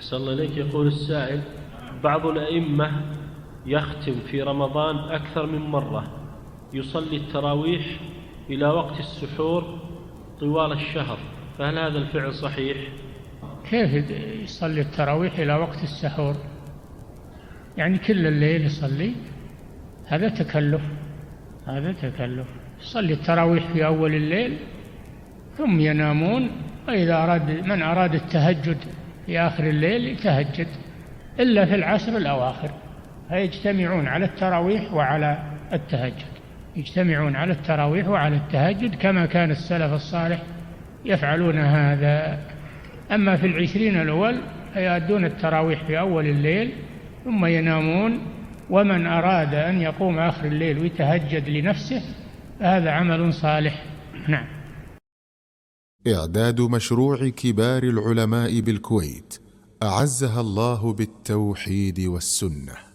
أحسن الله إليك. يقول السائل: بعض الأئمة يختم في رمضان أكثر من مرة، يصلي التراويح إلى وقت السحور طوال الشهر، فهل هذا الفعل صحيح؟ كيف يصلي التراويح إلى وقت السحور؟ يعني كل الليل يصلي؟ هذا تكلف، يصلي التراويح في أول الليل ثم ينامون، وإذا من أراد التهجد في آخر الليل يتهجد، إلا في العشر الأواخر فيجتمعون على التراويح وعلى التهجد كما كان السلف الصالح يفعلون هذا. أما في 20 الأول فيؤدون التراويح في أول الليل ثم ينامون، ومن أراد أن يقوم آخر الليل ويتهجد لنفسه هذا عمل صالح. نعم. إعداد مشروع كبار العلماء بالكويت أعزها الله بالتوحيد والسنة.